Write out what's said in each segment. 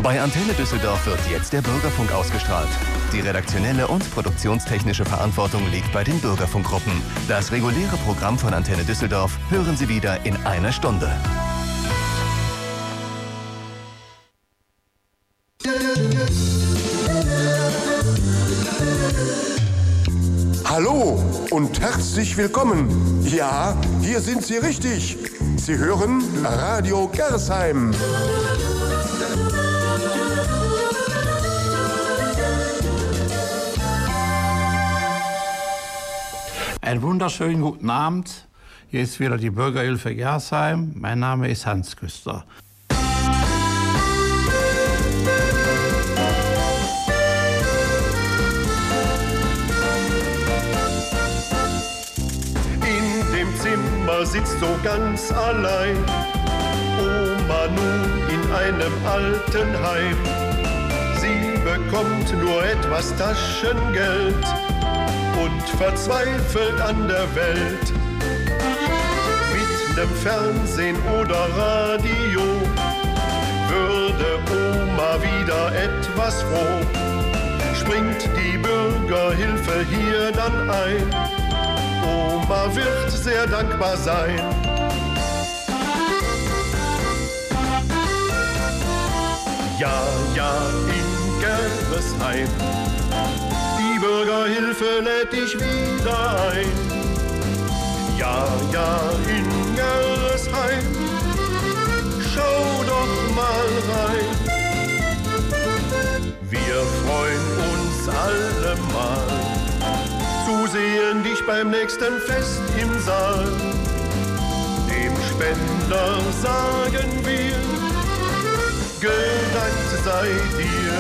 Bei Antenne Düsseldorf wird jetzt der Bürgerfunk ausgestrahlt. Die redaktionelle und produktionstechnische Verantwortung liegt bei den Bürgerfunkgruppen. Das reguläre Programm von Antenne Düsseldorf hören Sie wieder in einer Stunde. Hallo und herzlich willkommen. Ja, hier sind Sie richtig. Sie hören Radio Gersheim. Einen wunderschönen guten Abend. Hier ist wieder die Bürgerhilfe Gersheim. Mein Name ist Hans Küster. In dem Zimmer sitzt so ganz allein Oma nun in einem Altenheim. Sie bekommt nur etwas Taschengeld und verzweifelt an der Welt. Mit nem Fernsehen oder Radio würde Oma wieder etwas froh. Springt die Bürgerhilfe hier dann ein, Oma wird sehr dankbar sein. Ja, ja, in Gerresheim, die Bürgerhilfe lädt dich wieder ein. Ja, ja, in Gerresheim, schau doch mal rein. Wir freuen uns alle mal zu sehen dich beim nächsten Fest im Saal. Dem Spender sagen wir, gedankt sei dir.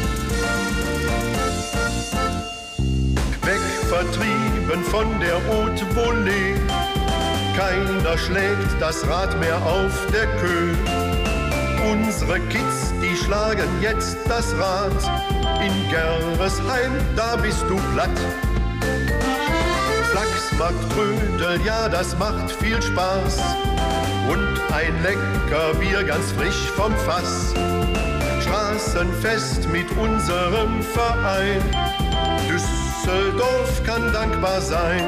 Wegvertrieben von der Haute Volée, keiner schlägt das Rad mehr auf der Queue. Unsere Kids, die schlagen jetzt das Rad. In Gerresheim, da bist du platt. Flachsmarkt-Trödel, ja, das macht viel Spaß. Und ein lecker Bier ganz frisch vom Fass. Straßenfest mit unserem Verein. Düsseldorf kann dankbar sein.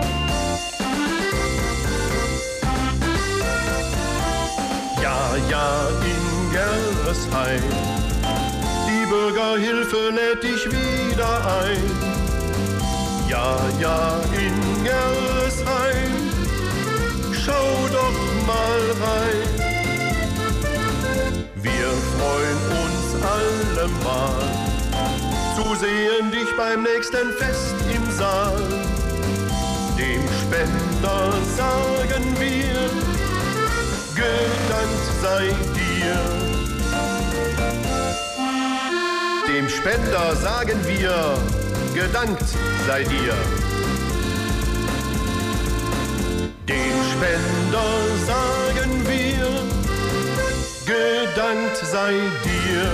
Ja, ja, in Gerresheim, die Bürgerhilfe lädt dich wieder ein. Ja, ja, in Gerresheim, schau doch mal rein. Wir freuen uns alle mal zu sehen dich beim nächsten Fest im Saal. Dem Spender sagen wir, gedankt sei dir. Dem Spender sagen wir, gedankt sei dir. Dem Spender sagen wir, gedankt sei dir.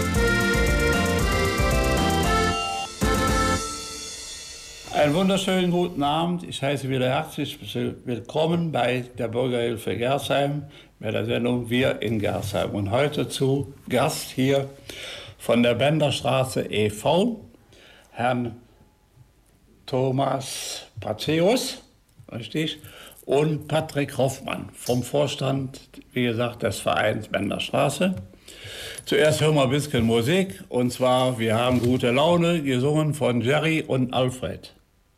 Einen wunderschönen guten Abend. Ich heiße wieder herzlich willkommen bei der Bürgerhilfe Gersheim, bei der Sendung Wir in Gersheim. Und heute zu Gast hier von der Benderstraße e.V., Herrn Thomas Paceus, richtig, und Patrick Hoffmann vom Vorstand, wie gesagt, des Vereins Benderstraße. Zuerst hören wir ein bisschen Musik, und zwar, wir haben gute Laune, gesungen von Jerry und Alfred.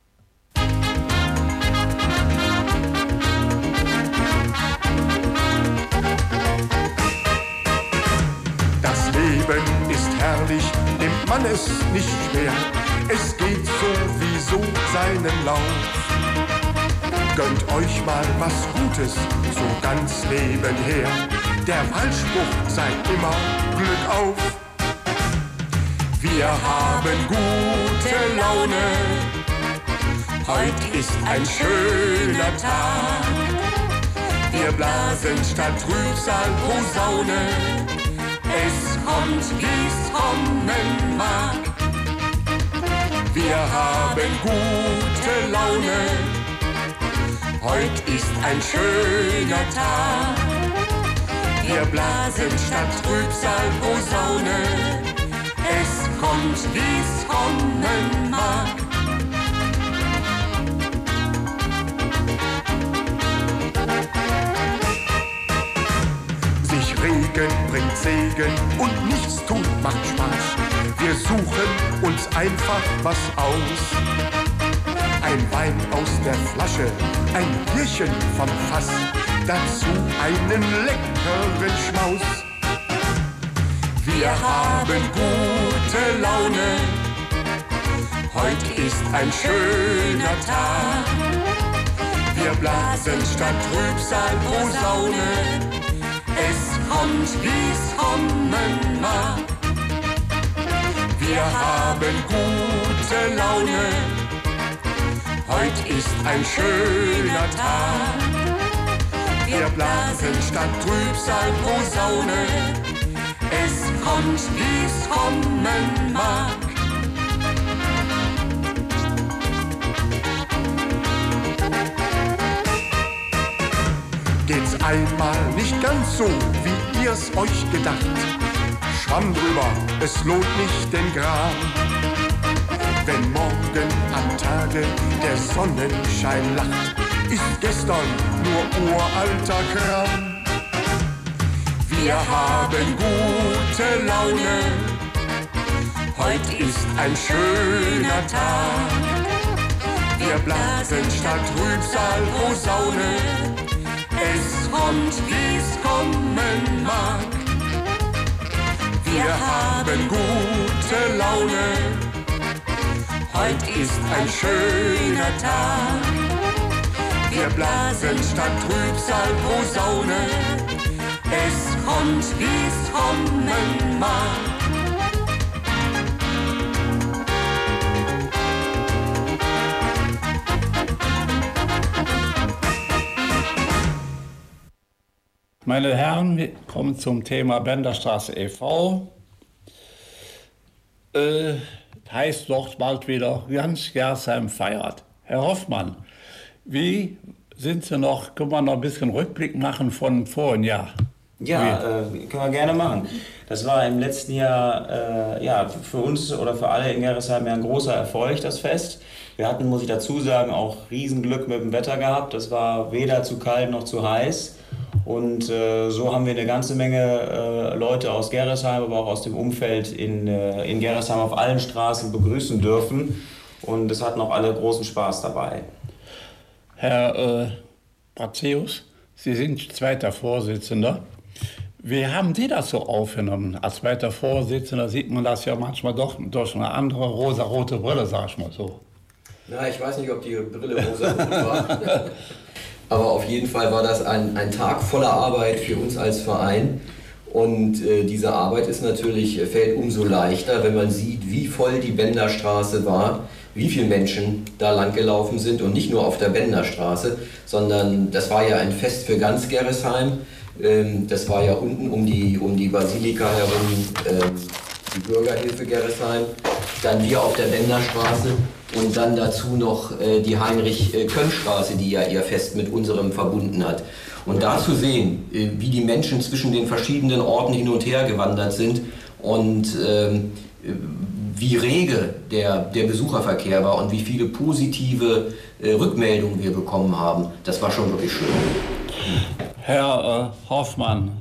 Das Leben ist herrlich, nimmt man es nicht schwer. Es geht sowieso seinen Lauf. Gönnt euch mal was Gutes, so ganz nebenher. Der Wahlspruch sei immer Glück auf. Wir haben gute Laune, heut ist ein schöner Tag. Wir blasen statt Trübsal Posaune, es kommt, wie's kommen mag. Wir haben gute Laune, heut ist ein schöner Tag. Wir blasen statt Trübsal Posaune. Es kommt, wie's kommen mag. Sich regen bringt Segen und nichts tun macht Spaß. Wir suchen uns einfach was aus. Ein Wein aus der Flasche, ein Bierchen vom Fass, dazu einen leckeren Schmaus. Wir haben gute Laune, heute ist ein schöner Tag. Wir blasen statt Trübsal Posaune, es kommt, wie's kommen mag. Wir haben gute Laune, heute ist ein schöner Tag. Wir blasen statt Trübsal Posaune, es kommt, wie's kommen mag. Geht's einmal nicht ganz so, wie ihr's euch gedacht, Schwamm drüber, es lohnt nicht den Gram. Wenn morgen am Tage der Sonnenschein lacht, ist gestern nur uralter Kram. Wir haben gute Laune, heute ist ein schöner Tag. Wir blasen statt Trübsal Posaune, es kommt, wie's kommen mag. Wir haben gute Laune, heute ist ein schöner Tag. Wir blasen statt Trübsal Posaune, es kommt, wie's kommen mag. Meine Herren, wir kommen zum Thema Benderstraße e.V. Heißt dort bald wieder ganz Gersheim feiert. Herr Hoffmann, wie sind Sie noch, können wir noch ein bisschen Rückblick machen von vorigen Jahr? Ja, können wir gerne machen. Das war im letzten Jahr ja, für uns oder für alle in Gerresheim ja ein großer Erfolg, das Fest. Wir hatten, muss ich dazu sagen, auch Riesenglück mit dem Wetter gehabt. Es war weder zu kalt noch zu heiß. Und so haben wir eine ganze Menge Leute aus Gerresheim, aber auch aus dem Umfeld in Gerresheim auf allen Straßen begrüßen dürfen. Und es hatten auch alle großen Spaß dabei. Herr Brazeus, Sie sind zweiter Vorsitzender. Wie haben Sie das so aufgenommen? Als zweiter Vorsitzender sieht man das ja manchmal doch durch eine andere rosa-rote Brille, sag ich mal so. Na, ich weiß nicht, ob die Brille rosa-rot war. Aber auf jeden Fall war das ein Tag voller Arbeit für uns als Verein. Und diese Arbeit fällt umso leichter, wenn man sieht, wie voll die Benderstraße war, wie viele Menschen da lang gelaufen sind und nicht nur auf der Benderstraße, sondern das war ja ein Fest für ganz Gerresheim. Das war ja unten um die Basilika herum, die Bürgerhilfe Gerresheim, dann wir auf der Benderstraße und dann dazu noch die Heinrich-Kömm-Straße, die ja ihr Fest mit unserem verbunden hat. Und da zu sehen, wie die Menschen zwischen den verschiedenen Orten hin und her gewandert sind und wie rege der Besucherverkehr war und wie viele positive Rückmeldungen wir bekommen haben, das war schon wirklich schön. Herr Hoffmann,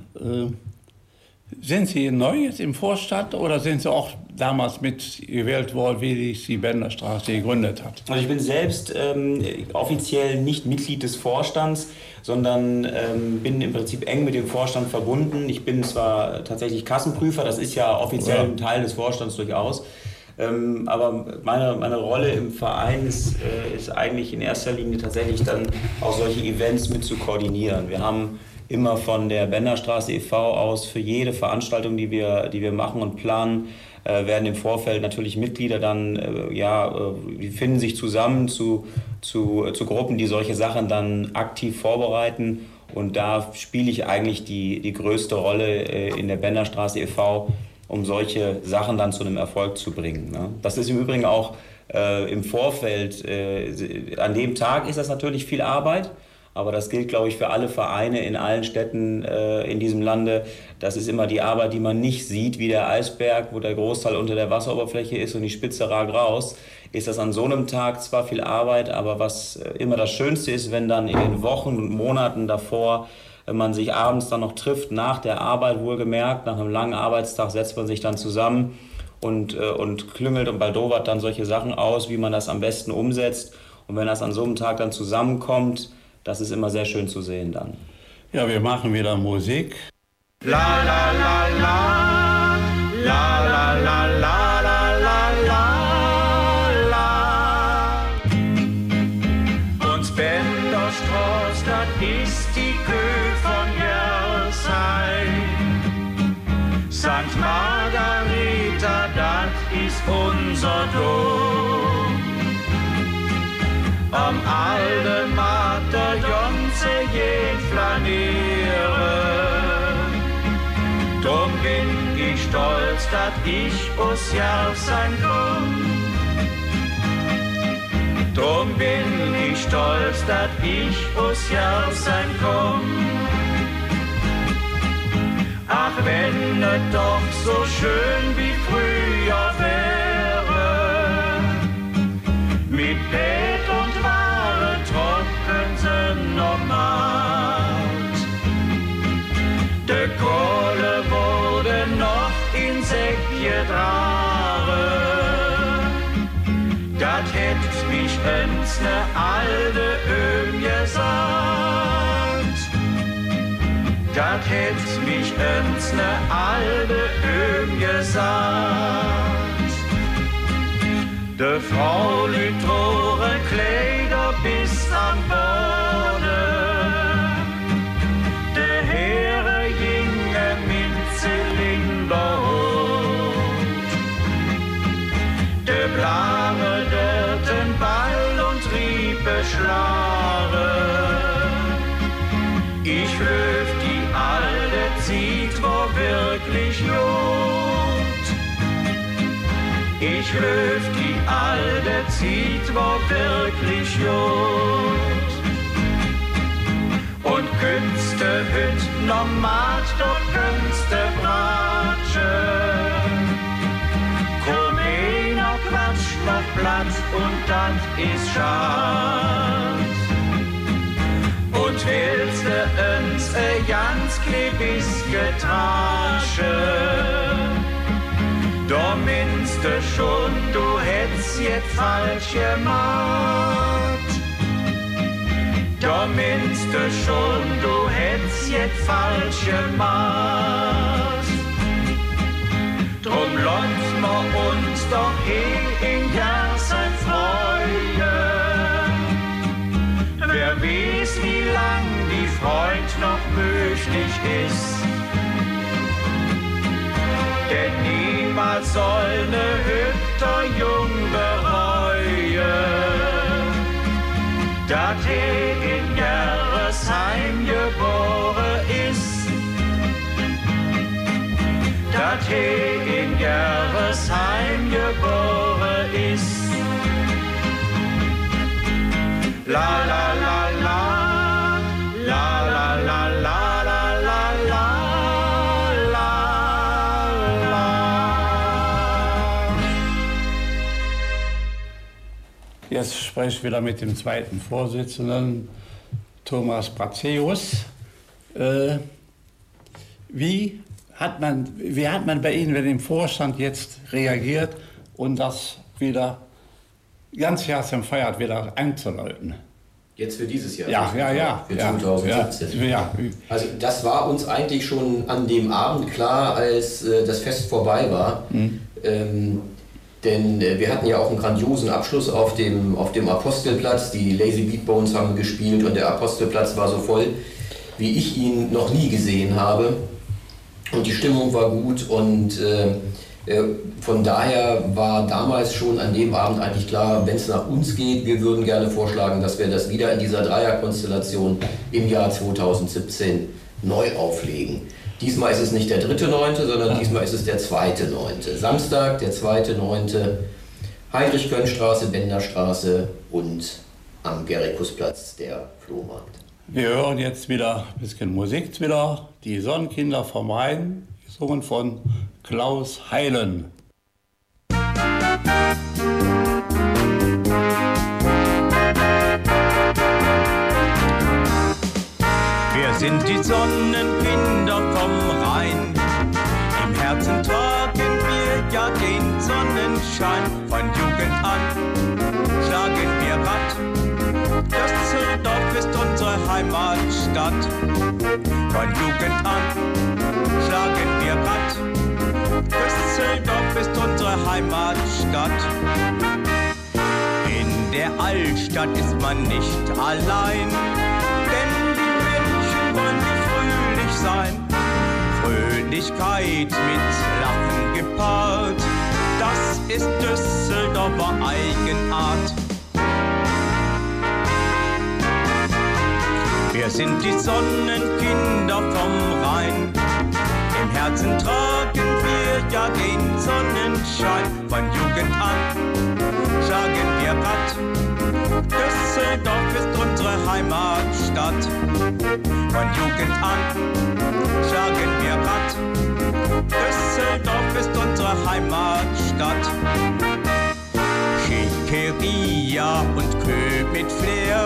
sind Sie neu jetzt im Vorstand oder sind Sie auch damals mitgewählt worden, wie sich die Benderstraße gegründet hat? Also ich bin selbst offiziell nicht Mitglied des Vorstands, sondern bin im Prinzip eng mit dem Vorstand verbunden. Ich bin zwar tatsächlich Kassenprüfer, das ist ja offiziell ein Teil des Vorstands durchaus, aber meine Rolle im Verein ist eigentlich in erster Linie tatsächlich dann auch solche Events mit zu koordinieren. Wir haben immer von der Benderstraße e.V. aus für jede Veranstaltung, die wir machen und planen, werden im Vorfeld natürlich Mitglieder dann, die finden sich zusammen zu Gruppen, die solche Sachen dann aktiv vorbereiten. Und da spiele ich eigentlich die größte Rolle in der Benderstraße e.V., um solche Sachen dann zu einem Erfolg zu bringen. Ne? Das ist im Übrigen auch im Vorfeld, an dem Tag ist das natürlich viel Arbeit, Aber das gilt, glaube ich, für alle Vereine in allen Städten in diesem Lande. Das ist immer die Arbeit, die man nicht sieht, wie der Eisberg, wo der Großteil unter der Wasseroberfläche ist und die Spitze ragt raus. Ist das an so einem Tag zwar viel Arbeit, aber was immer das Schönste ist, wenn dann in den Wochen und Monaten davor man sich abends dann noch trifft, nach der Arbeit wohlgemerkt, nach einem langen Arbeitstag setzt man sich dann zusammen und klüngelt und baldowert dann solche Sachen aus, wie man das am besten umsetzt. Und wenn das an so einem Tag dann zusammenkommt, das ist immer sehr schön zu sehen dann. Ja, wir machen wieder Musik. La la la la, la la la la la la la. Und Benderstraß, das ist die Kö von Jersheim. St. Margareta, das ist unser Dom. Am alten Mater Jonze jen flanieren. Drum bin ich stolz, dass ich aus Jersheim komm. Drum bin ich stolz, dass ich aus Jersheim komm. Ach, wenn es doch so schön wie früher wäre, mit Bett und Ware trocken sind normal. De Kohle wurde noch in Säckje tragen. Dat hätt mich ins ne alte Öm gesagt. Dat hätt mich ins ne alte Öm gesagt. De Frau Lütore Kleider bis am Boden. De Heere ginge mit Zylinderhut. De Blare dörten Ball und Riepe schlare. Ich löf die alte Zeit, wo wirklich gut. Ich löf die alte Zeit, wo wirklich gut. Und Künste hüt normal, doch Künste Bratsche. Komm einer Quatsch noch Platz und das ist schad. Und willst du uns ganz klebis getrasche, da meinst du schon, du hätt's jetzt falsch gemacht. Da meinst du schon, du hätt's jetzt falsch gemacht. Drum lohnt's mir uns doch in Jersheim freuen. Wer weiß, wie lang die Freund noch möglich ist. Denn niemals soll ne hübter Jung bereuen, dat in Jersheim geboren ist. Dat in Jersheim geboren ist. La la la la, la la la la la la la la. Jetzt spreche ich wieder mit dem zweiten Vorsitzenden, Thomas Braceus. Wie hat man bei Ihnen, wenn im Vorstand jetzt reagiert und das wieder ganz Jersheim feiert, wieder einzuläuten? Jetzt für dieses Jahr? Ja. Für 2017? Ja. Also das war uns eigentlich schon an dem Abend klar, als das Fest vorbei war. Denn wir hatten ja auch einen grandiosen Abschluss auf dem Apostelplatz. Die Lazy Beat Bones haben gespielt und der Apostelplatz war so voll, wie ich ihn noch nie gesehen habe. Und die Stimmung war gut und von daher war damals schon an dem Abend eigentlich klar, wenn es nach uns geht, wir würden gerne vorschlagen, dass wir das wieder in dieser Dreierkonstellation im Jahr 2017 neu auflegen. Diesmal ist es nicht der 3.9., sondern diesmal ist es der 2.9. Samstag, der 2.9. Heinrich-Könn-Straße, Benderstraße und am Gerikusplatz der Flohmarkt. Wir hören jetzt wieder ein bisschen Musik wieder. Die Sonnenkinder vom Rhein, gesungen von Klaus Heilen. Wir sind die Sonnenkinder vom Rhein. Im Herzen tragen wir ja den Sonnenschein. Von Jugend an schlagen wir Rad. Düsseldorf ist unsere Heimatstadt. Von Jugend an schlagen wir Rad. Düsseldorf ist unsere Heimatstadt. In der Altstadt ist man nicht allein, denn die Menschen wollen nicht fröhlich sein. Fröhlichkeit mit Lachen gepaart, das ist Düsseldorfer Eigenart. Wir sind die Sonnenkinder vom Rhein. Im Herzen tragen wir ja den Sonnenschein. Von Jugend an schlagen wir Rad. Düsseldorf ist unsere Heimatstadt. Von Jugend an schlagen wir Rad. Düsseldorf ist unsere Heimatstadt. Schickeria und Kö mit Flair.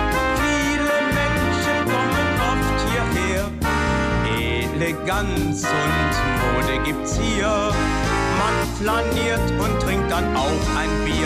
Eleganz und Mode gibt's hier. Man flaniert und trinkt dann auch ein Bier.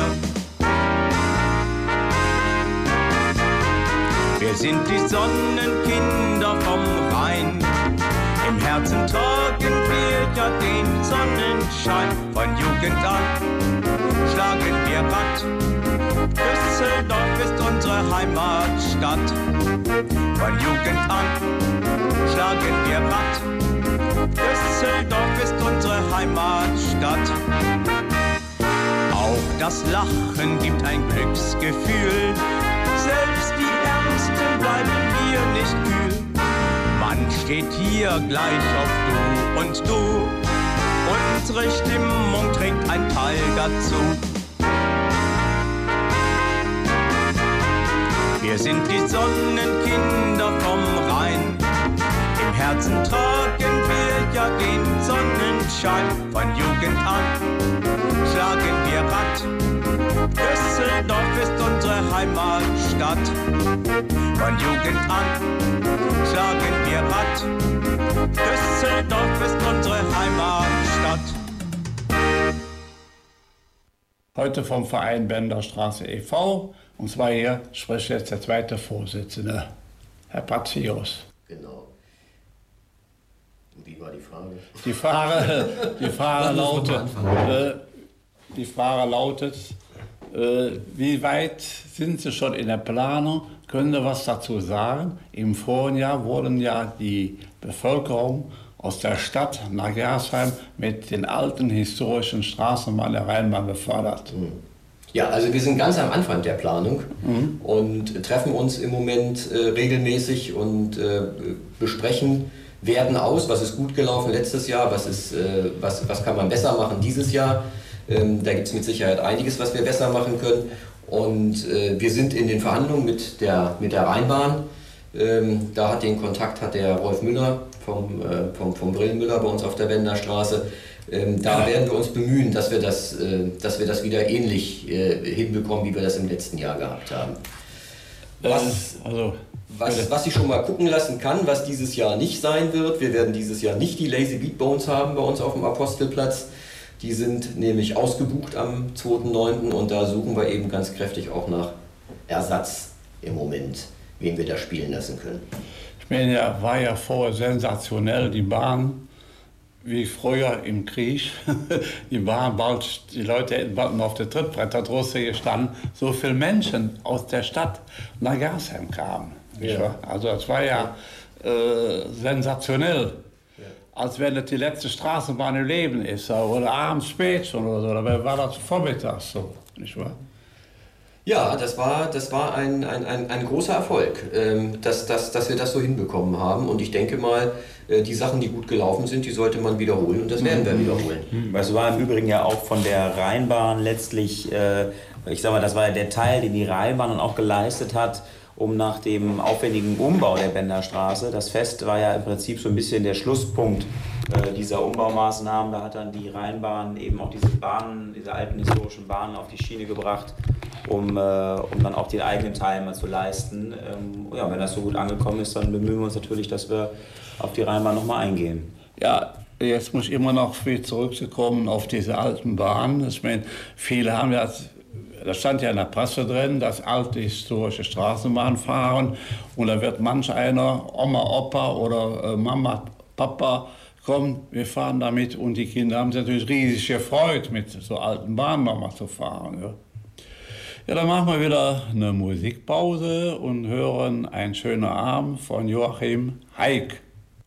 Wir sind die Sonnenkinder vom Rhein. Im Herzen tragen wir ja den Sonnenschein. Von Jugend an schlagen wir Rad. Düsseldorf ist unsere Heimatstadt. Von Jugend an schlagen wir Rad. Düsseldorf ist unsere Heimatstadt. Auch das Lachen gibt ein Glücksgefühl. Selbst die Ärmsten bleiben wir nicht kühl. Man steht hier gleich auf Du und Du. Unsere Stimmung trägt ein Teil dazu. Wir sind die Sonnenkinder vom Rhein. Im Herzen tragen wir ja den Sonnenschein. Von Jugend an schlagen wir Rad. Düsseldorf ist unsere Heimatstadt. Von Jugend an schlagen wir Rad. Düsseldorf ist unsere Heimatstadt. Heute vom Verein Benderstraße e.V. Und zwar hier spricht jetzt der zweite Vorsitzende, Herr Patzius. Genau. Und wie war die Frage? Die Frage lautet, wie weit sind Sie schon in der Planung? Können Sie was dazu sagen? Im vorigen Jahr wurden ja die Bevölkerung aus der Stadt nach Gersheim mit den alten historischen Straßenbahn der Rheinbahn befördert. Ja, also wir sind ganz am Anfang der Planung und treffen uns im Moment regelmäßig und besprechen, werten aus, was ist gut gelaufen letztes Jahr, was kann man besser machen dieses Jahr. Da gibt es mit Sicherheit einiges, was wir besser machen können. Und wir sind in den Verhandlungen mit der Rheinbahn. Da hat den Kontakt der Rolf Müller vom Brillenmüller bei uns auf der Benderstraße. Da werden wir uns bemühen, dass wir das wieder ähnlich hinbekommen, wie wir das im letzten Jahr gehabt haben. Was ich schon mal gucken lassen kann, was dieses Jahr nicht sein wird, wir werden dieses Jahr nicht die Lazy Beat Bones haben bei uns auf dem Apostelplatz. Die sind nämlich ausgebucht am 2.9. und da suchen wir eben ganz kräftig auch nach Ersatz im Moment, wen wir da spielen lassen können. Ich meine, war ja vorher sensationell, die Bahn, wie früher im Krieg. Die Bahn, die Leute hätten auf der Trittbretter draußen gestanden, so viele Menschen aus der Stadt nach Gersheim kamen. Ja. Also das war ja sensationell. Als wenn das die letzte Straßenbahn im Leben ist, oder abends spät schon oder so, oder war das vormittags so, nicht wahr? Ja, das war ein großer Erfolg, dass wir das so hinbekommen haben. Und ich denke mal, die Sachen, die gut gelaufen sind, die sollte man wiederholen und das werden wir wiederholen. Das war im Übrigen ja auch von der Rheinbahn letztlich, ich sag mal, das war ja der Teil, den die Rheinbahn dann auch geleistet hat, um nach dem aufwendigen Umbau der Benderstraße. Das Fest war ja im Prinzip so ein bisschen der Schlusspunkt dieser Umbaumaßnahmen. Da hat dann die Rheinbahn eben auch diese Bahnen, diese alten historischen Bahnen auf die Schiene gebracht, um dann auch den eigenen Teil mal zu leisten. Ja, wenn das so gut angekommen ist, dann bemühen wir uns natürlich, dass wir auf die Rheinbahn nochmal eingehen. Ja, jetzt muss ich immer noch wieder zurückzukommen auf diese alten Bahnen. Ich meine, viele haben ja, da stand ja in der Presse drin, dass alte historische Straßenbahnen fahren und da wird manch einer, Oma, Opa oder Mama, Papa, komm, wir fahren damit und die Kinder haben sich natürlich riesig gefreut, mit so alten Bahnen nochmal zu fahren. Ja. Ja, dann machen wir wieder eine Musikpause und hören Ein schöner Abend von Joachim Heick.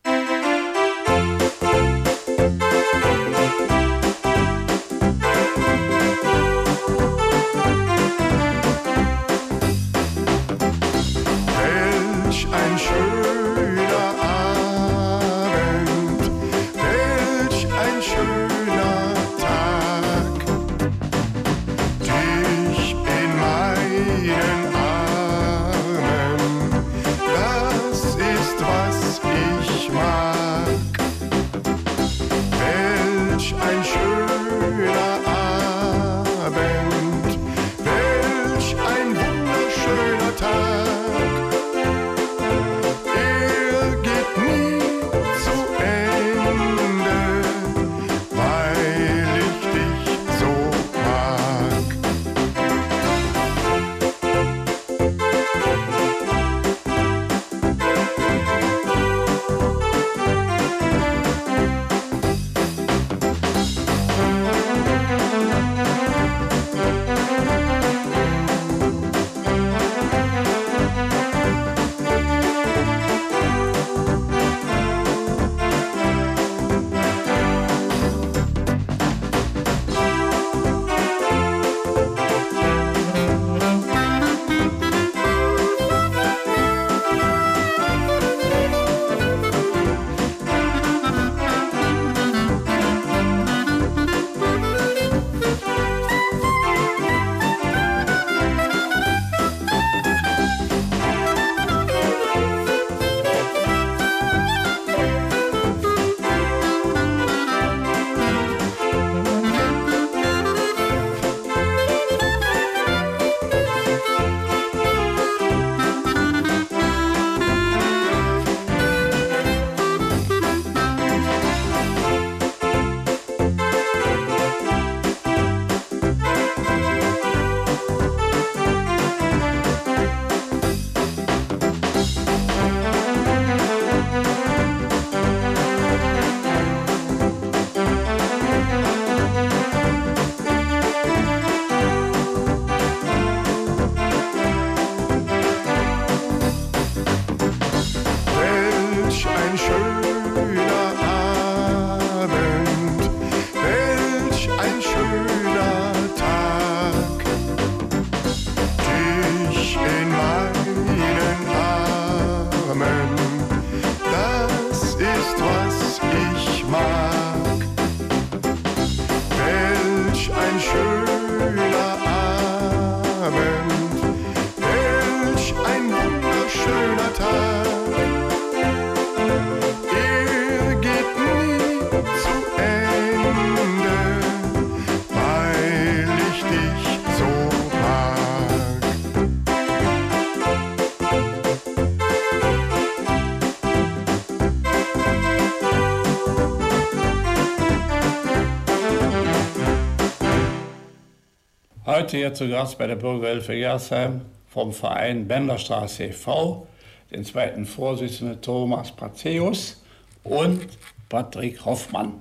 Heute hier zu Gast bei der Bürgerhilfe Gersheim vom Verein Benderstraße e.V., den zweiten Vorsitzenden Thomas Prazeus und Patrick Hoffmann.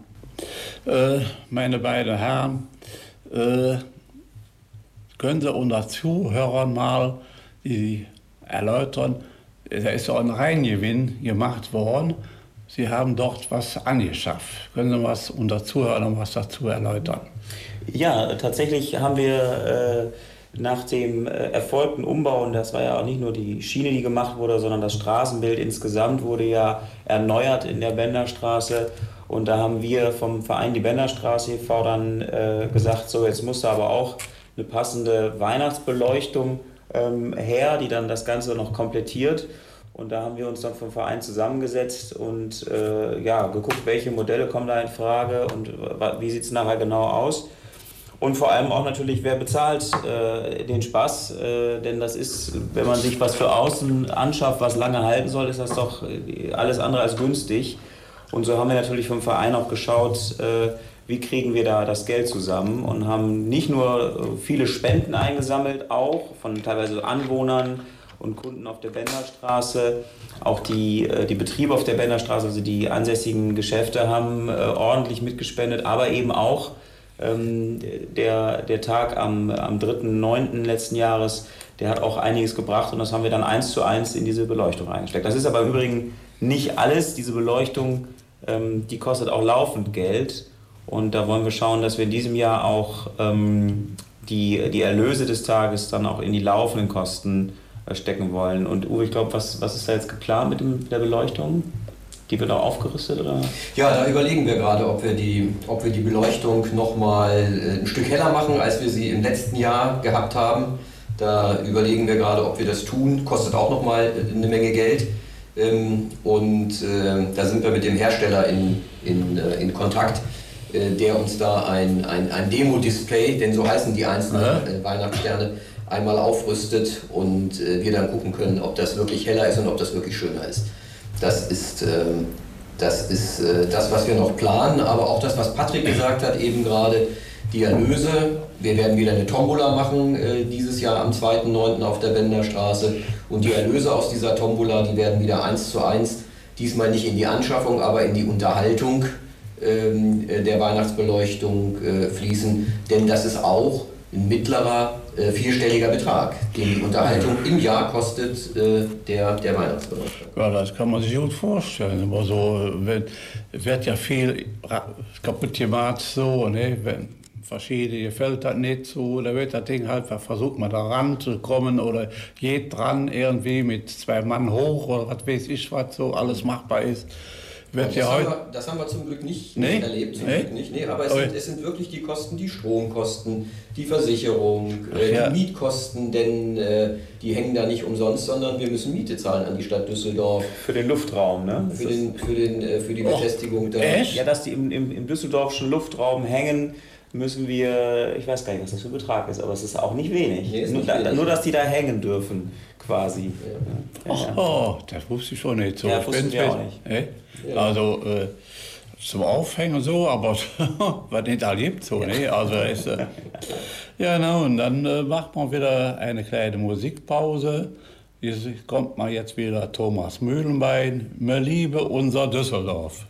Meine beiden Herren, können Sie unseren Zuhörern mal erläutern, da ist so ein Reingewinn gemacht worden. Sie haben dort was angeschafft. Können Sie was unseren Zuhörern was dazu erläutern? Ja, tatsächlich haben wir nach dem erfolgten Umbau, und das war ja auch nicht nur die Schiene, die gemacht wurde, sondern das Straßenbild insgesamt wurde ja erneuert in der Benderstraße. Und da haben wir vom Verein die Benderstraße e.V. dann gesagt, so jetzt muss da aber auch eine passende Weihnachtsbeleuchtung her, die dann das Ganze noch komplettiert. Und da haben wir uns dann vom Verein zusammengesetzt und geguckt, welche Modelle kommen da in Frage und wie sieht es nachher genau aus. Und vor allem auch natürlich, wer bezahlt den Spaß, denn das ist, wenn man sich was für außen anschafft, was lange halten soll, ist das doch alles andere als günstig. Und so haben wir natürlich vom Verein auch geschaut, wie kriegen wir da das Geld zusammen und haben nicht nur viele Spenden eingesammelt, auch von teilweise Anwohnern und Kunden auf der Benderstraße. Auch die Betriebe auf der Benderstraße, also die ansässigen Geschäfte, haben ordentlich mitgespendet, aber eben auch der Tag am 3.9. letzten Jahres, der hat auch einiges gebracht und das haben wir dann 1:1 in diese Beleuchtung eingesteckt. Das ist aber im Übrigen nicht alles. Diese Beleuchtung, die kostet auch laufend Geld und da wollen wir schauen, dass wir in diesem Jahr auch die Erlöse des Tages dann auch in die laufenden Kosten stecken wollen. Und Uwe, ich glaube, was ist da jetzt geplant mit der Beleuchtung? Die wird auch aufgerüstet, oder? Ja, da überlegen wir gerade, ob wir die Beleuchtung nochmal ein Stück heller machen, als wir sie im letzten Jahr gehabt haben. Da überlegen wir gerade, ob wir das tun. Kostet auch nochmal eine Menge Geld. Da sind wir mit dem Hersteller in Kontakt, der uns da ein Demo-Display, denn so heißen die einzelnen Weihnachtssterne, einmal aufrüstet und wir dann gucken können, ob das wirklich heller ist und ob das wirklich schöner ist. Das ist das, was wir noch planen, aber auch das, was Patrick gesagt hat, eben gerade die Erlöse. Wir werden wieder eine Tombola machen dieses Jahr am 2.9. auf der Benderstraße und die Erlöse aus dieser Tombola, die werden wieder 1:1, diesmal nicht in die Anschaffung, aber in die Unterhaltung der Weihnachtsbeleuchtung fließen, denn das ist auch ein mittlerer vierstelliger Betrag, den die Unterhaltung im Jahr kostet, der Weihnachtsbeleuchtung. Ja, das kann man sich gut vorstellen. Aber so wird ja viel kaputt gemacht, so, ne? Wenn verschiedene gefällt das nicht so, da wird das Ding halt, versucht man da ranzukommen oder geht dran irgendwie mit 2 Mann hoch oder was weiß ich, was so alles machbar ist. Das haben wir zum Glück nicht erlebt, aber es sind wirklich die Kosten, die Stromkosten, die Versicherung, die Mietkosten, denn die hängen da nicht umsonst, sondern wir müssen Miete zahlen an die Stadt Düsseldorf. Für den Luftraum, ne? Für die Befestigung da. Echt? Ja, dass die im Düsseldorfschen Luftraum hängen, müssen wir, ich weiß gar nicht, was das für ein Betrag ist, aber es ist auch nicht wenig. Nee, nur, dass die da hängen dürfen, quasi. Ja. Das wusste ich schon nicht. So, ja, wussten wir auch nicht. Ja. Also zum Aufhängen so, aber was nicht erlebt so. Ne? Also und dann macht man wieder eine kleine Musikpause. Hier kommt mal jetzt wieder Thomas Mühlenbein. Wir lieben unser Düsseldorf.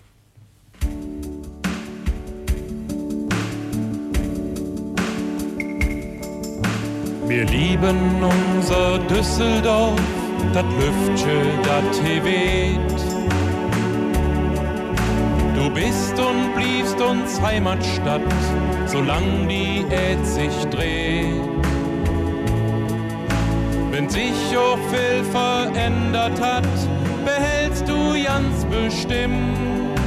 Wir lieben unser Düsseldorf, dat Lüftche, dat he weht. Du bist und bliebst uns Heimatstadt, solang die Erd sich dreht. Wenn sich auch viel verändert hat, behältst du ganz bestimmt.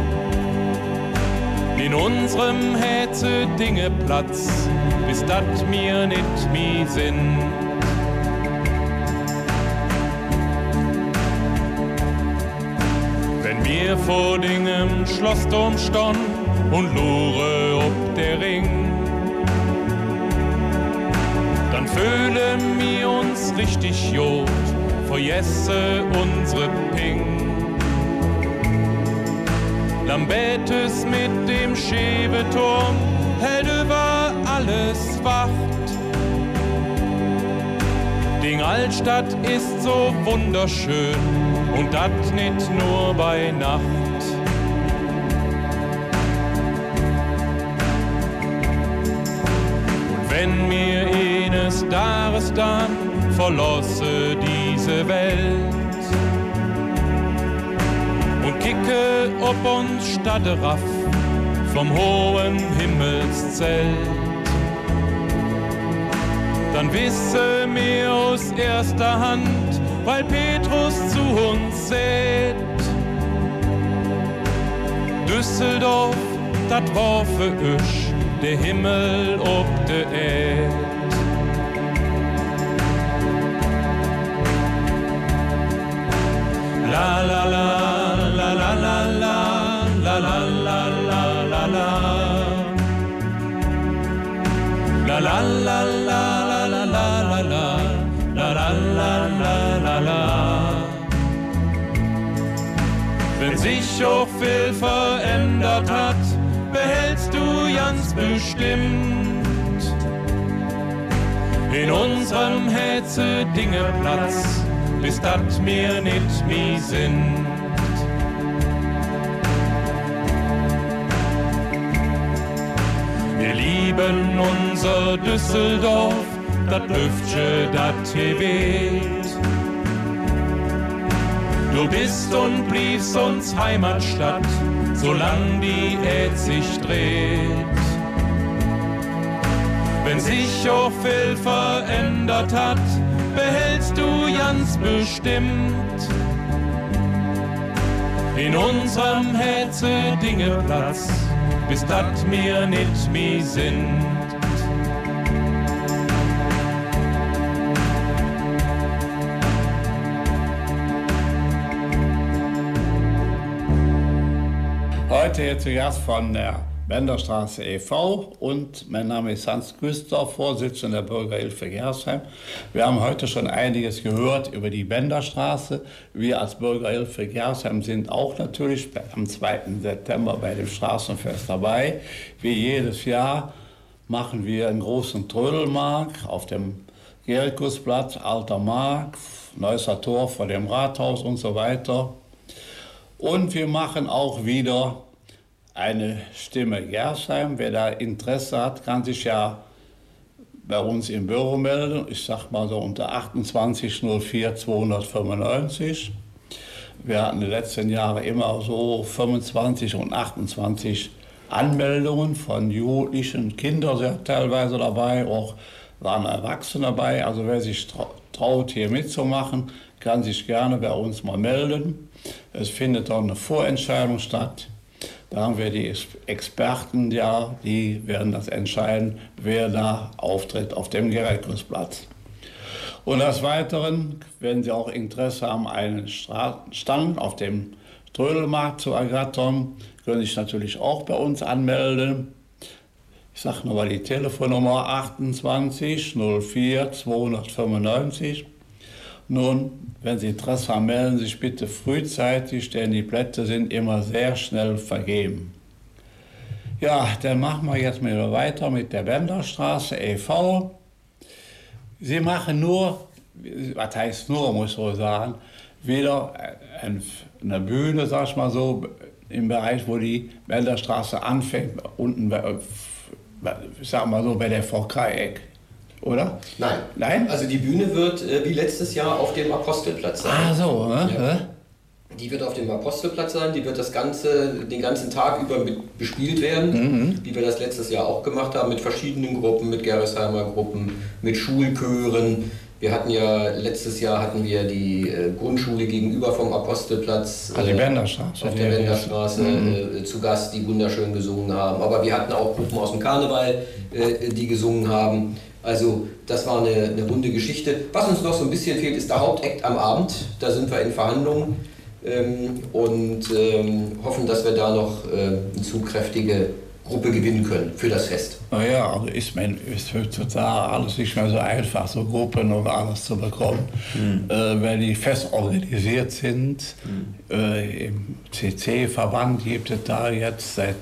In unserem Herze Dinge Platz, bis dat mir nit mi sind. Wenn wir vor Dingem Schlossturm stond und lure ob der Ring, dann fühlen wir uns richtig jod, verjesse unsere Ping. Lambetes mit dem Schäbeturm hält über alles wacht. Die Altstadt ist so wunderschön und dat nicht nur bei Nacht. Und wenn mir eines Tages dann verlasse diese Welt und kicke ob uns Stadtraff vom hohen Himmelszelt, dann wisse mir aus erster Hand, weil Petrus zu uns zählt. Düsseldorf, dat war für euch der Himmel ob de Erd. La la la la la la la la la la la la la. La la la la la la la la la la la la la. Wenn sich auch viel verändert hat, behältst du ganz bestimmt in unserem Herzen Dinge Platz, bis dat mir nicht mehr sind. Wir lieben unser Düsseldorf, dat Lüftche, dat hier weht. Du bist und bliebst uns Heimatstadt, solang die Erd sich dreht. Wenn sich auch viel verändert hat, behältst du ganz bestimmt in unserem Herzen Dinge Platz, bis dat mir nicht mehr sind. Heute hier zu Gast von der Benderstraße e.V. und mein Name ist Hans Küster, Vorsitzender der Bürgerhilfe Gersheim. Wir haben heute schon einiges gehört über die Benderstraße. Wir als Bürgerhilfe Gersheim sind auch natürlich am 2. September bei dem Straßenfest dabei. Wie jedes Jahr machen wir einen großen Trödelmarkt auf dem Gerikusplatz, Alter Markt, Neusser Tor vor dem Rathaus und so weiter. Und wir machen auch wieder eine Stimme Gersheim. Wer da Interesse hat, kann sich ja bei uns im Büro melden. Ich sag mal so unter 28 04 295. Wir hatten die letzten Jahre immer so 25 und 28 Anmeldungen von Jugendlichen, Kindern sind teilweise dabei, auch waren Erwachsene dabei. Also wer sich traut, hier mitzumachen, kann sich gerne bei uns mal melden. Es findet auch eine Vorentscheidung statt. Da haben wir die Experten, ja, die werden das entscheiden, wer da auftritt auf dem Gerikusplatz. Und des Weiteren, wenn Sie auch Interesse haben, einen Stand auf dem Trödelmarkt zu ergattern, können Sie sich natürlich auch bei uns anmelden. Ich sage nochmal die Telefonnummer 28 04 295. Nun, wenn Sie Interesse haben, melden Sie sich bitte frühzeitig, denn die Plätze sind immer sehr schnell vergeben. Ja, dann machen wir jetzt mal weiter mit der Benderstraße e.V. Sie machen nur, was heißt nur, muss ich so sagen, wieder eine Bühne, sag ich mal so, im Bereich, wo die Benderstraße anfängt, unten, ich sag mal so, bei der VK-Eck. Oder? Nein. Nein? Also die Bühne wird wie letztes Jahr auf dem Apostelplatz sein. Ah so, ne? Ja. Die wird auf dem Apostelplatz sein, die wird den ganzen Tag über bespielt werden, wie wir das letztes Jahr auch gemacht haben, mit verschiedenen Gruppen, mit Gerresheimer Gruppen, mit Schulchören. Wir hatten ja, letztes Jahr hatten wir die Grundschule gegenüber vom Apostelplatz die Benderstraße, auf der Benderstraße zu Gast, die wunderschön gesungen haben. Aber wir hatten auch Gruppen aus dem Karneval, die gesungen haben. Also das war eine runde Geschichte. Was uns noch so ein bisschen fehlt, ist der Hauptakt am Abend. Da sind wir in Verhandlungen und hoffen, dass wir da noch eine zugkräftige Gruppe gewinnen können für das Fest. Naja, also ist heutzutage alles nicht mehr so einfach, so Gruppen oder alles zu bekommen, weil die fest organisiert sind. Im CC-Verband gibt es da jetzt seit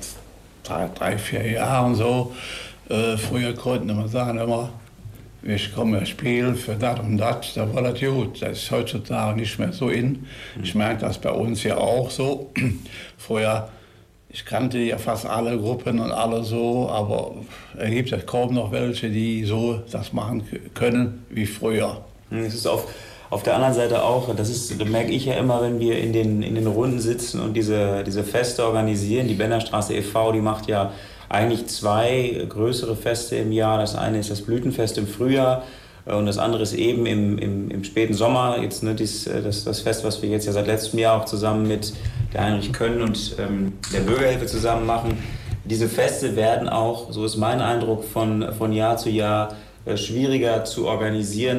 3-4 Jahren so. Früher konnten wir sagen immer, ich komme spielen für das und das, da war das gut. Das ist heutzutage nicht mehr so in. Ich merke das bei uns ja auch so. Früher, ich kannte ja fast alle Gruppen und alle so, aber es gibt ja kaum noch welche, die so das machen können wie früher. Es ist auf der anderen Seite auch, das merke ich ja immer, wenn wir in den Runden sitzen und diese Feste organisieren. Die Benderstraße e.V., die macht ja eigentlich 2 größere Feste im Jahr. Das eine ist das Blütenfest im Frühjahr und das andere ist eben im späten Sommer. Jetzt, ne, das Fest, was wir jetzt ja seit letztem Jahr auch zusammen mit der Heinrich Können und der Bürgerhilfe zusammen machen. Diese Feste werden auch, so ist mein Eindruck, von Jahr zu Jahr schwieriger zu organisieren,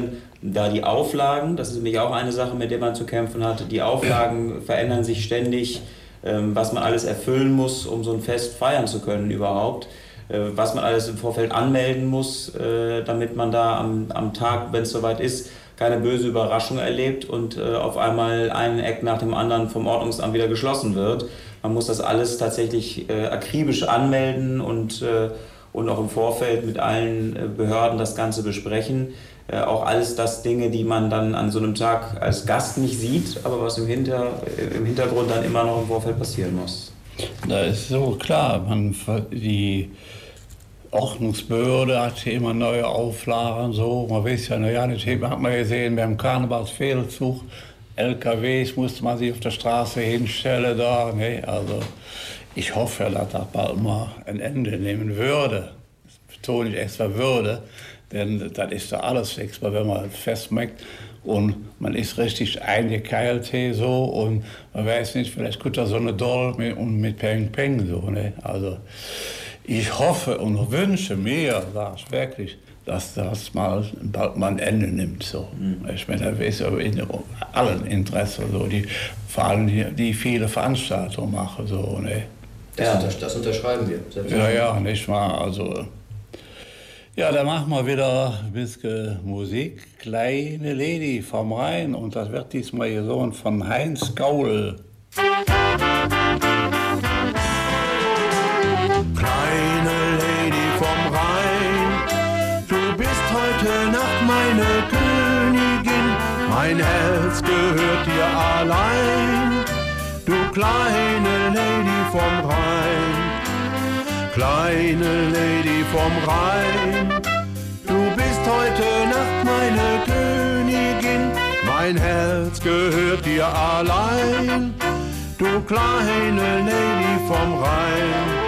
da die Auflagen, das ist nämlich auch eine Sache, mit der man zu kämpfen hat, die Auflagen verändern sich ständig, was man alles erfüllen muss, um so ein Fest feiern zu können überhaupt. Was man alles im Vorfeld anmelden muss, damit man da am Tag, wenn es soweit ist, keine böse Überraschung erlebt und auf einmal ein Eck nach dem anderen vom Ordnungsamt wieder geschlossen wird. Man muss das alles tatsächlich akribisch anmelden und auch im Vorfeld mit allen Behörden das Ganze besprechen. Auch alles das Dinge, die man dann an so einem Tag als Gast nicht sieht, aber was im Hintergrund dann immer noch im Vorfeld passieren muss. Da ist so klar, die Ordnungsbehörde hat immer neue Auflagen, so. Man weiß ja, naja, das hat man gesehen beim Karnevalsfeldzug, LKWs musste man sich auf der Straße hinstellen da, ne? Also ich hoffe, dass das bald mal ein Ende nehmen würde. Das betone ich extra würde, denn das ist ja alles extra, wenn man festmerkt. Und man ist richtig eingekeilt hier so und man weiß nicht, vielleicht kommt da so eine Doll mit Peng Peng so, ne? Also ich hoffe und wünsche mir, sag ich wirklich, dass das bald mal ein Ende nimmt. So. Ich meine, das ist ja in allen Interesse, so, vor allem die viele Veranstaltungen machen. So, ne? Das unterschreiben wir. Ja, nicht wahr. Also, ja, dann machen wir wieder ein bisschen Musik. Kleine Lady vom Rhein. Und das wird diesmal gesungen von Heinz Gaul. Kleine Lady vom Rhein, du bist heute Nacht meine Königin, mein Herz gehört dir allein. Du kleine Lady vom Rhein, kleine Lady vom Rhein, du bist heute Nacht meine Königin, mein Herz gehört dir allein. Du kleine Lady vom Rhein.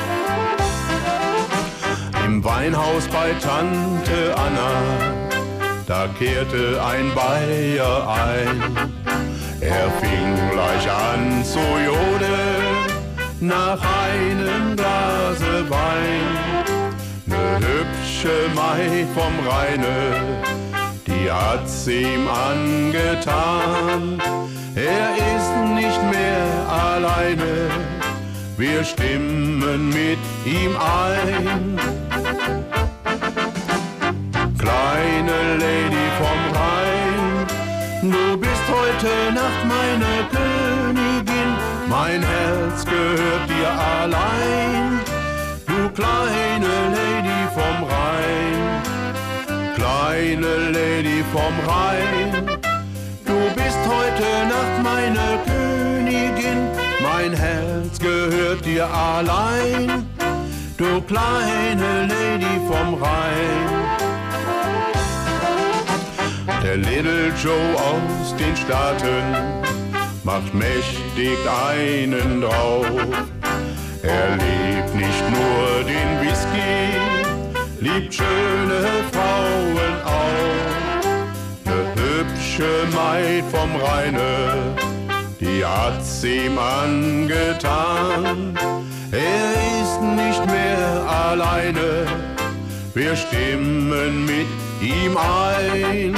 Im Weinhaus bei Tante Anna, da kehrte ein Bayer ein. Er fing gleich an zu jodeln nach einem Glase Wein. Ne hübsche Maid vom Rheine, die hat's ihm angetan. Er ist nicht mehr alleine, wir stimmen mit ihm ein. Kleine Lady vom Rhein, du bist heute Nacht meine Königin, mein Herz gehört dir allein. Du kleine Lady vom Rhein, kleine Lady vom Rhein, du bist heute Nacht meine Königin, mein Herz gehört dir allein. Du kleine Lady vom Rhein. Der Little Joe aus den Staaten macht mächtig einen drauf. Er liebt nicht nur den Whisky, liebt schöne Frauen auch. Ne hübsche Maid vom Rheine, die hat's ihm angetan. Er ist nicht mehr alleine, wir stimmen mit ihm ein.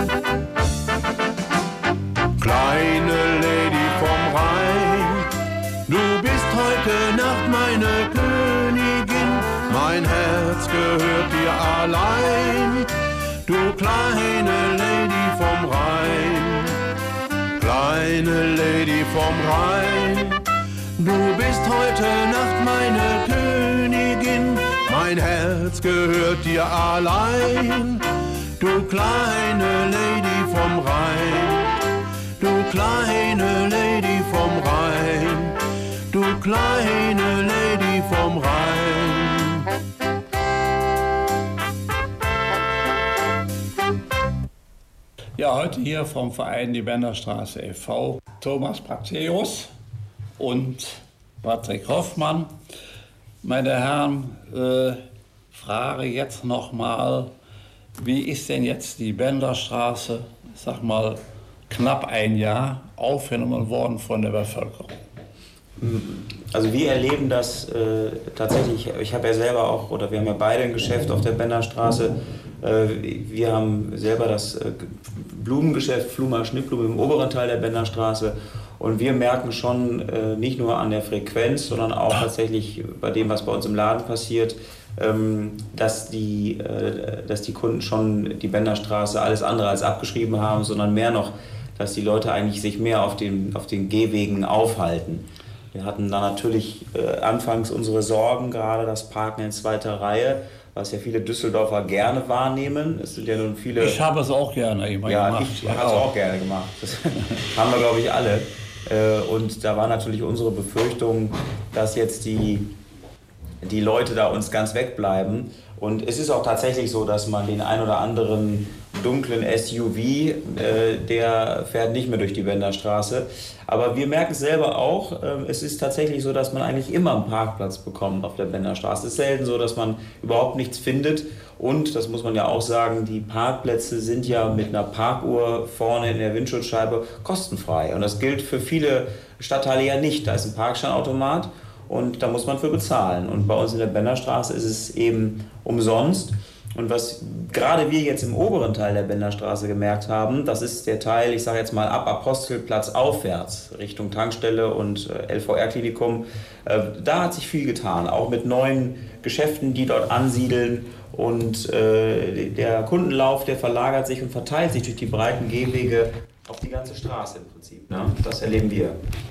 Kleine Lady vom Rhein, du bist heute Nacht meine Königin, mein Herz gehört dir allein. Du kleine Lady vom Rhein, kleine Lady vom Rhein, du bist heute Nacht meine Königin, mein Herz gehört dir allein. Du kleine Lady vom Rhein, du kleine Lady vom Rhein, du kleine Lady vom Rhein. Ja, heute hier vom Verein Die Benderstraße e.V. Thomas Prazeus und Patrick Hoffmann. Meine Herren, frage jetzt nochmal, wie ist denn jetzt die Benderstraße, ich sag mal, knapp ein Jahr aufgenommen worden von der Bevölkerung? Also wir erleben das tatsächlich, ich habe ja selber auch, oder wir haben ja beide ein Geschäft auf der Benderstraße. Wir haben selber das Blumengeschäft Fluma Schnittblume im oberen Teil der Benderstraße. Und wir merken schon nicht nur an der Frequenz, sondern auch tatsächlich bei dem, was bei uns im Laden passiert, dass die Kunden schon die Benderstraße alles andere als abgeschrieben haben, sondern mehr noch, dass die Leute eigentlich sich mehr auf den Gehwegen aufhalten. Wir hatten da natürlich anfangs unsere Sorgen, gerade das Parken in zweiter Reihe, was ja viele Düsseldorfer gerne wahrnehmen. Es sind ja nun viele. Ich habe es auch gerne immer gemacht. Ich habe es auch gerne gemacht. Das haben wir, glaube ich, alle. Und da war natürlich unsere Befürchtung, dass jetzt die Leute da uns ganz wegbleiben. Und es ist auch tatsächlich so, dass man den ein oder anderen dunklen SUV, der fährt nicht mehr durch die Benderstraße. Aber wir merken es selber auch, es ist tatsächlich so, dass man eigentlich immer einen Parkplatz bekommt auf der Benderstraße. Es ist selten so, dass man überhaupt nichts findet. Und, das muss man ja auch sagen, die Parkplätze sind ja mit einer Parkuhr vorne in der Windschutzscheibe kostenfrei. Und das gilt für viele Stadtteile ja nicht. Da ist ein Parkscheinautomat und da muss man für bezahlen. Und bei uns in der Benderstraße ist es eben umsonst. Und was gerade wir jetzt im oberen Teil der Benderstraße gemerkt haben, das ist der Teil, ich sage jetzt mal ab Apostelplatz aufwärts, Richtung Tankstelle und LVR-Klinikum. Da hat sich viel getan, auch mit neuen Geschäften, die dort ansiedeln. Und der Kundenlauf, der verlagert sich und verteilt sich durch die breiten Gehwege auf die ganze Straße im Prinzip. Ne? Das erleben wir.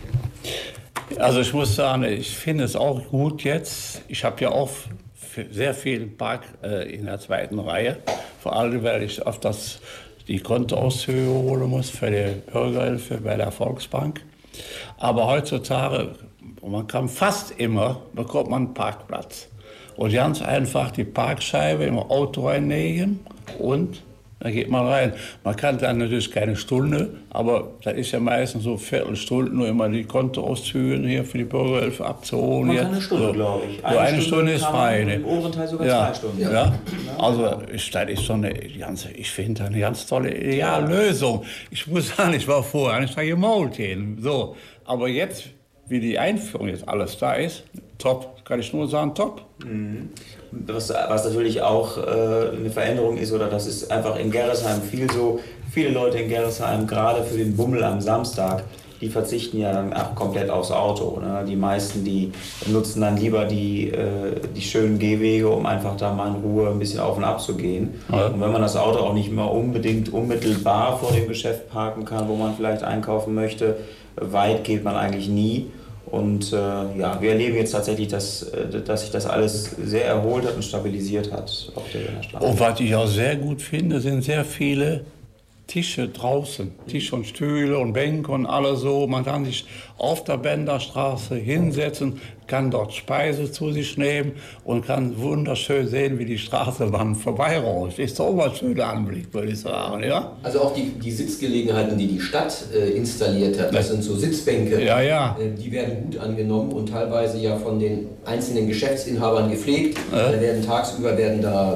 Also ich muss sagen, ich finde es auch gut jetzt. Ich habe ja auch sehr viel Park in der zweiten Reihe, vor allem weil ich öfters die Kontoauszüge holen muss für die Bürgerhilfe bei der Volksbank. Aber heutzutage, man kann fast immer, bekommt man einen Parkplatz. Und ganz einfach die Parkscheibe im Auto reinlegen und dann geht man rein. Man kann dann natürlich keine Stunde, aber das ist ja meistens so Viertelstunde, nur immer die Kontoauszüge hier für die Bürgerhilfe abzuholen. Man kann eine Stunde, glaube ich. Eine Stunde ist frei. Im oberen Teil sogar 2 Stunden. Ja. Also das ist schon ich finde eine ganz tolle Lösung. Ich muss sagen, ich war vorher nicht da gemault hin. So. Aber jetzt, wie die Einführung jetzt alles da ist, top, kann ich nur sagen, top. Mhm. Was natürlich auch eine Veränderung ist, oder das ist einfach in Gerresheim viel so, viele Leute in Gerresheim, gerade für den Bummel am Samstag, die verzichten ja dann auch komplett aufs Auto. Ne? Die meisten, die nutzen dann lieber die schönen Gehwege, um einfach da mal in Ruhe ein bisschen auf und ab zu gehen. Ja. Und wenn man das Auto auch nicht mehr unbedingt unmittelbar vor dem Geschäft parken kann, wo man vielleicht einkaufen möchte, weit geht man eigentlich nie. Und wir erleben jetzt tatsächlich, dass sich das alles sehr erholt hat und stabilisiert hat auf der Benderstraße. Und was ich auch sehr gut finde, sind sehr viele Tische draußen. Tische und Stühle und Bänke und alles so. Man kann sich auf der Benderstraße hinsetzen, kann dort Speise zu sich nehmen und kann wunderschön sehen, wie die Straßenbahn vorbeirauscht. Ist doch mal ein schöner Anblick, würde ich sagen. Ja? Also auch die Sitzgelegenheiten, die die Stadt installiert hat, das sind so Sitzbänke, die werden gut angenommen und teilweise ja von den einzelnen Geschäftsinhabern gepflegt. Da werden tagsüber da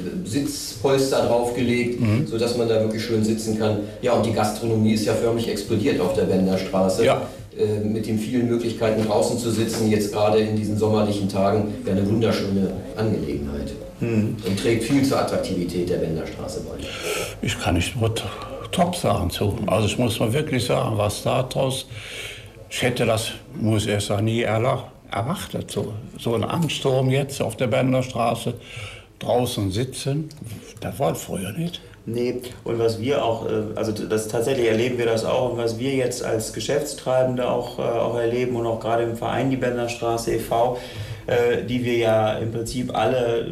Sitzpolster draufgelegt, sodass man da wirklich schön sitzen kann. Ja, und die Gastronomie ist ja förmlich explodiert auf der Benderstraße. Ja. Mit den vielen Möglichkeiten draußen zu sitzen, jetzt gerade in diesen sommerlichen Tagen, wäre eine wunderschöne Angelegenheit. Und trägt viel zur Attraktivität der Benderstraße bei. Ich kann nicht nur top sagen zu. Also ich muss mal wirklich sagen, was daraus, ich hätte das, muss erst sagen, nie erwartet. So ein Ansturm jetzt auf der Benderstraße, draußen sitzen, das war früher nicht. Nee, und was wir auch, also das tatsächlich erleben wir das auch, und was wir jetzt als Geschäftstreibende auch erleben und auch gerade im Verein die Benderstraße e.V., die wir ja im Prinzip alle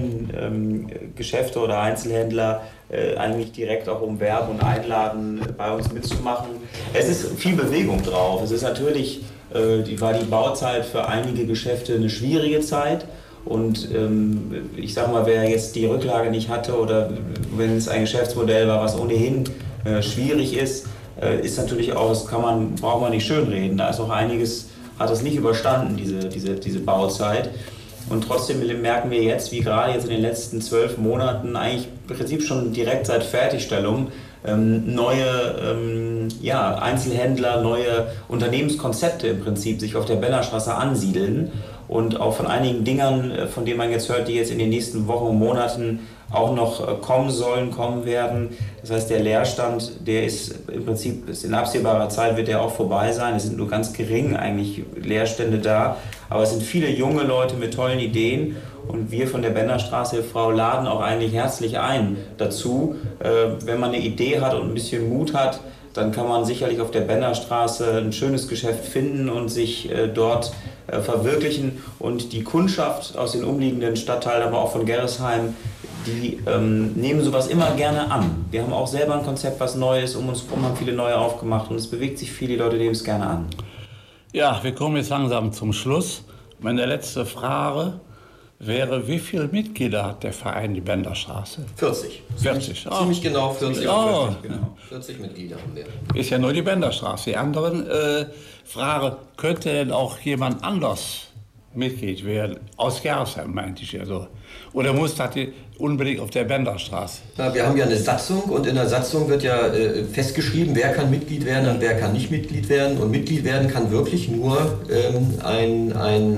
neuen Geschäfte oder Einzelhändler eigentlich direkt auch umwerben und einladen, bei uns mitzumachen. Es ist viel Bewegung drauf. Es ist natürlich, war die Bauzeit für einige Geschäfte eine schwierige Zeit. Und ich sag mal, wer jetzt die Rücklage nicht hatte oder wenn es ein Geschäftsmodell war, was ohnehin schwierig ist natürlich auch, braucht man nicht schönreden. Da ist auch einiges, hat es nicht überstanden, diese Bauzeit. Und trotzdem merken wir jetzt, wie gerade jetzt in den letzten 12 Monaten, eigentlich im Prinzip schon direkt seit Fertigstellung, neue Einzelhändler, neue Unternehmenskonzepte im Prinzip sich auf der Bennerstraße ansiedeln und auch von einigen Dingern, von denen man jetzt hört, die jetzt in den nächsten Wochen und Monaten auch noch kommen werden. Das heißt, der Leerstand, der ist im Prinzip in absehbarer Zeit wird der auch vorbei sein. Es sind nur ganz gering eigentlich Leerstände da, aber es sind viele junge Leute mit tollen Ideen und wir von der Bennerstraße e.V. laden auch eigentlich herzlich ein dazu. Wenn man eine Idee hat und ein bisschen Mut hat, dann kann man sicherlich auf der Bennerstraße ein schönes Geschäft finden und sich dort verwirklichen. Und die Kundschaft aus den umliegenden Stadtteilen, aber auch von Gerresheim, die nehmen sowas immer gerne an. Wir haben auch selber ein Konzept, was neu ist, um uns herum haben viele neue aufgemacht und es bewegt sich viel, die Leute nehmen es gerne an. Ja, wir kommen jetzt langsam zum Schluss. Meine letzte Frage wäre, wie viele Mitglieder hat der Verein die Benderstraße? 40. 40. Ziemlich genau 40. Oh. 40 Mitglieder haben wir. Ist ja nur die Benderstraße. Die anderen Frage, könnte denn auch jemand anders Mitglied werden? Aus Gerresheim meinte ich ja so. Oder muss das unbedingt auf der Benderstraße? Na, wir haben ja eine Satzung und in der Satzung wird ja festgeschrieben, wer kann Mitglied werden und wer kann nicht Mitglied werden. Und Mitglied werden kann wirklich nur ein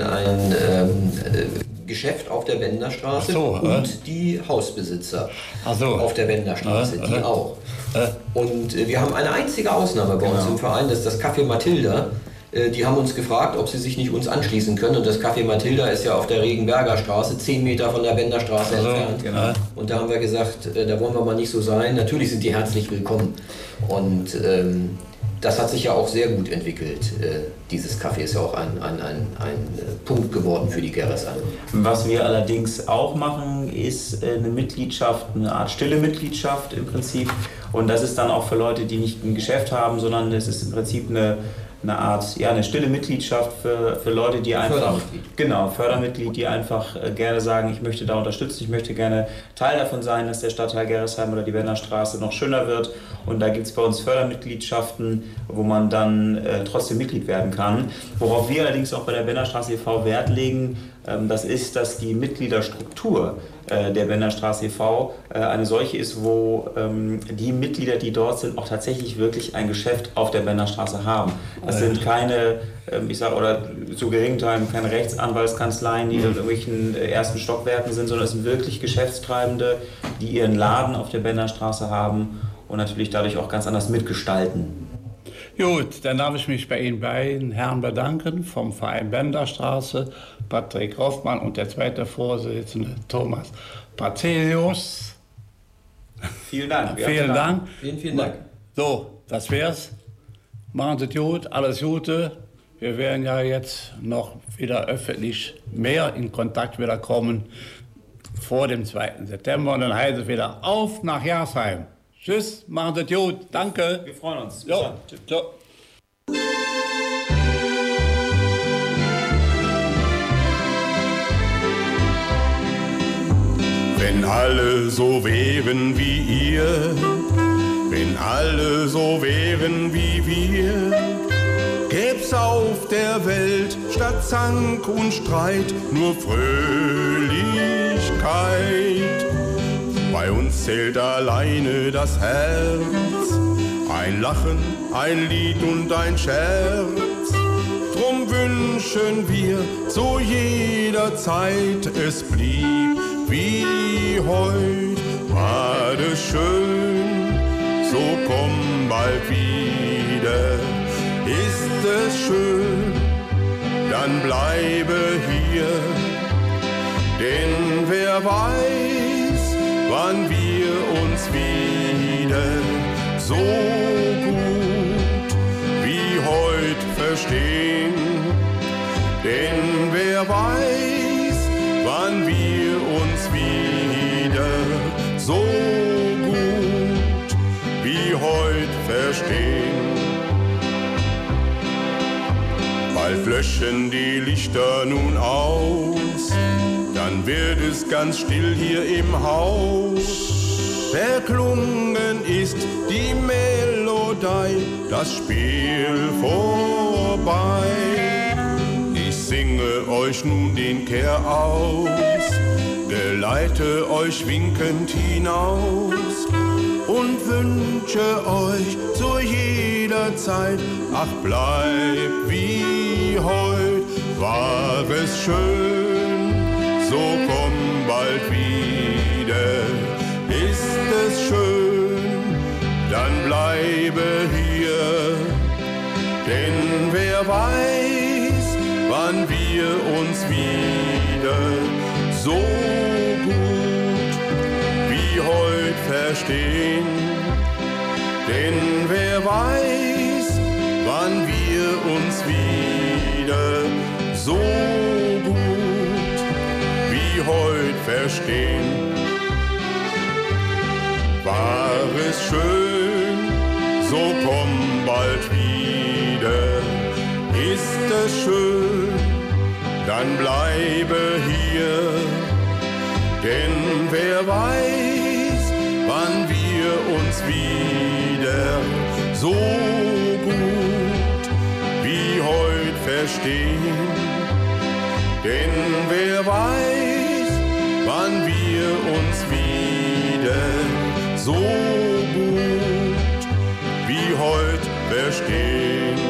Geschäft auf der Benderstraße und die Hausbesitzer auf der Benderstraße, die auch. Und wir haben eine einzige Ausnahme bei uns im Verein, das ist das Café Mathilda. Die haben uns gefragt, ob sie sich nicht uns anschließen können. Und das Café Mathilda ist ja auf der Regenberger Straße, 10 Meter von der Benderstraße entfernt. Genau. Und da haben wir gesagt, da wollen wir mal nicht so sein. Natürlich sind die herzlich willkommen. Und das hat sich ja auch sehr gut entwickelt. Dieses Café ist ja auch ein Punkt geworden für die Gerresheim. Was wir allerdings auch machen, ist eine Mitgliedschaft, eine Art stille Mitgliedschaft im Prinzip. Und das ist dann auch für Leute, die nicht ein Geschäft haben, sondern es ist im Prinzip eine Art, eine stille Mitgliedschaft für Leute, die einfach, Fördermitglied, die einfach gerne sagen, ich möchte da unterstützen, ich möchte gerne Teil davon sein, dass der Stadtteil Gerresheim oder die Bennerstraße noch schöner wird. Und da gibt es bei uns Fördermitgliedschaften, wo man dann trotzdem Mitglied werden kann. Worauf wir allerdings auch bei der Bennerstraße e.V. Wert legen, das ist, dass die Mitgliederstruktur der Bennerstraße e.V. Eine solche ist, wo die Mitglieder, die dort sind, auch tatsächlich wirklich ein Geschäft auf der Bennerstraße haben. Das sind keine, oder zu geringen Teilen keine Rechtsanwaltskanzleien, die in irgendwelchen ersten Stockwerken sind, sondern es sind wirklich Geschäftstreibende, die ihren Laden auf der Bennerstraße haben und natürlich dadurch auch ganz anders mitgestalten. Gut, dann darf ich mich bei Ihnen beiden Herren bedanken, vom Verein Benderstraße, Patrick Hoffmann und der zweite Vorsitzende Thomas Pazelius. Vielen Dank. Vielen Dank. Vielen Dank. So, das wär's. Machen Sie es gut, alles Gute. Wir werden ja jetzt noch wieder öffentlich mehr in Kontakt wieder kommen vor dem 2. September und dann heißt es wieder auf nach Gerresheim. Tschüss, machen Sie es gut, danke. Wir freuen uns. Jo. Ciao. Wenn alle so wären wie ihr, wenn alle so wären wie wir, gäb's auf der Welt statt Zank und Streit nur Fröhlichkeit. Bei uns zählt alleine das Herz, ein Lachen, ein Lied und ein Scherz. Drum wünschen wir zu jeder Zeit, es blieb wie heut. War es schön, so komm bald wieder. Ist es schön, dann bleibe hier. Denn wer weiß, wann wir uns wieder so gut wie heut verstehen. Denn wer weiß, wann wir uns wieder so gut wie heut verstehen. Bald löschen die Lichter nun aus, dann wird es ganz still hier im Haus. Verklungen ist die Melodie, das Spiel vorbei. Ich singe euch nun den Kehr aus, geleite euch winkend hinaus. und wünsche euch zu jeder Zeit, ach bleibt wie heut, war es schön, so komm bald wieder, ist es schön, dann bleibe hier, denn wer weiß, wann wir uns wieder so gut wie heut verstehen. Denn wer weiß, wann wir uns wieder so gut wie heut verstehen. War es schön, so komm bald wieder, ist es schön, dann bleibe hier, denn wer weiß, wann wir uns wieder so gut wie heut verstehen, denn wer weiß, wann wir uns wieder so gut wie heut verstehen.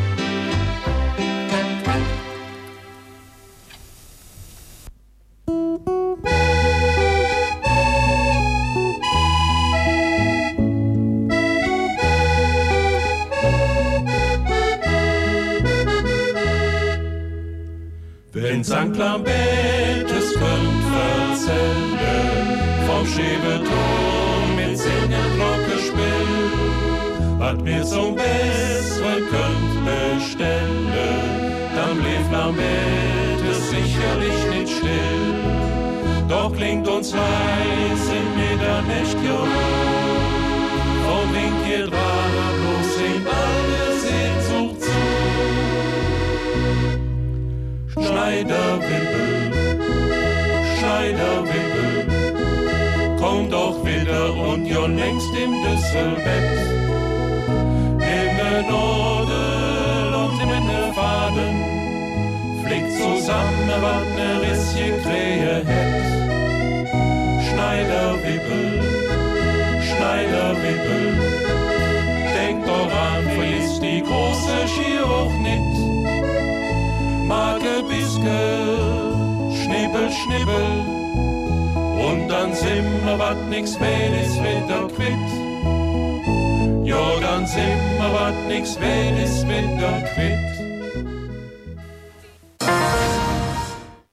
Wenn St. Lambert es könnt verzellen, vom Schäbeturm mit Singen Glocke spielen, wat mir zum Besseren könnt bestellen, dann blieb Lambert es sicherlich nicht still. Doch klingt uns leis in Mitternacht Jung, vom Wink ihr Draht bloß in alle Sehnsucht zu. Schneiderwippel, kommt doch wieder und jon längst im Düsselbett. In der Norden und in der Faden flickt zusammen, wat ne Risschen Krähe hätt. Schneiderwippel, denkt doch an, vergiss die große Schier auch nit. Marke Biske, Schnippel, Schnippel, und dann sind wir wat nix wert ist wieder quitt. Ja, dann sind wir wat nix wert ist wieder quitt.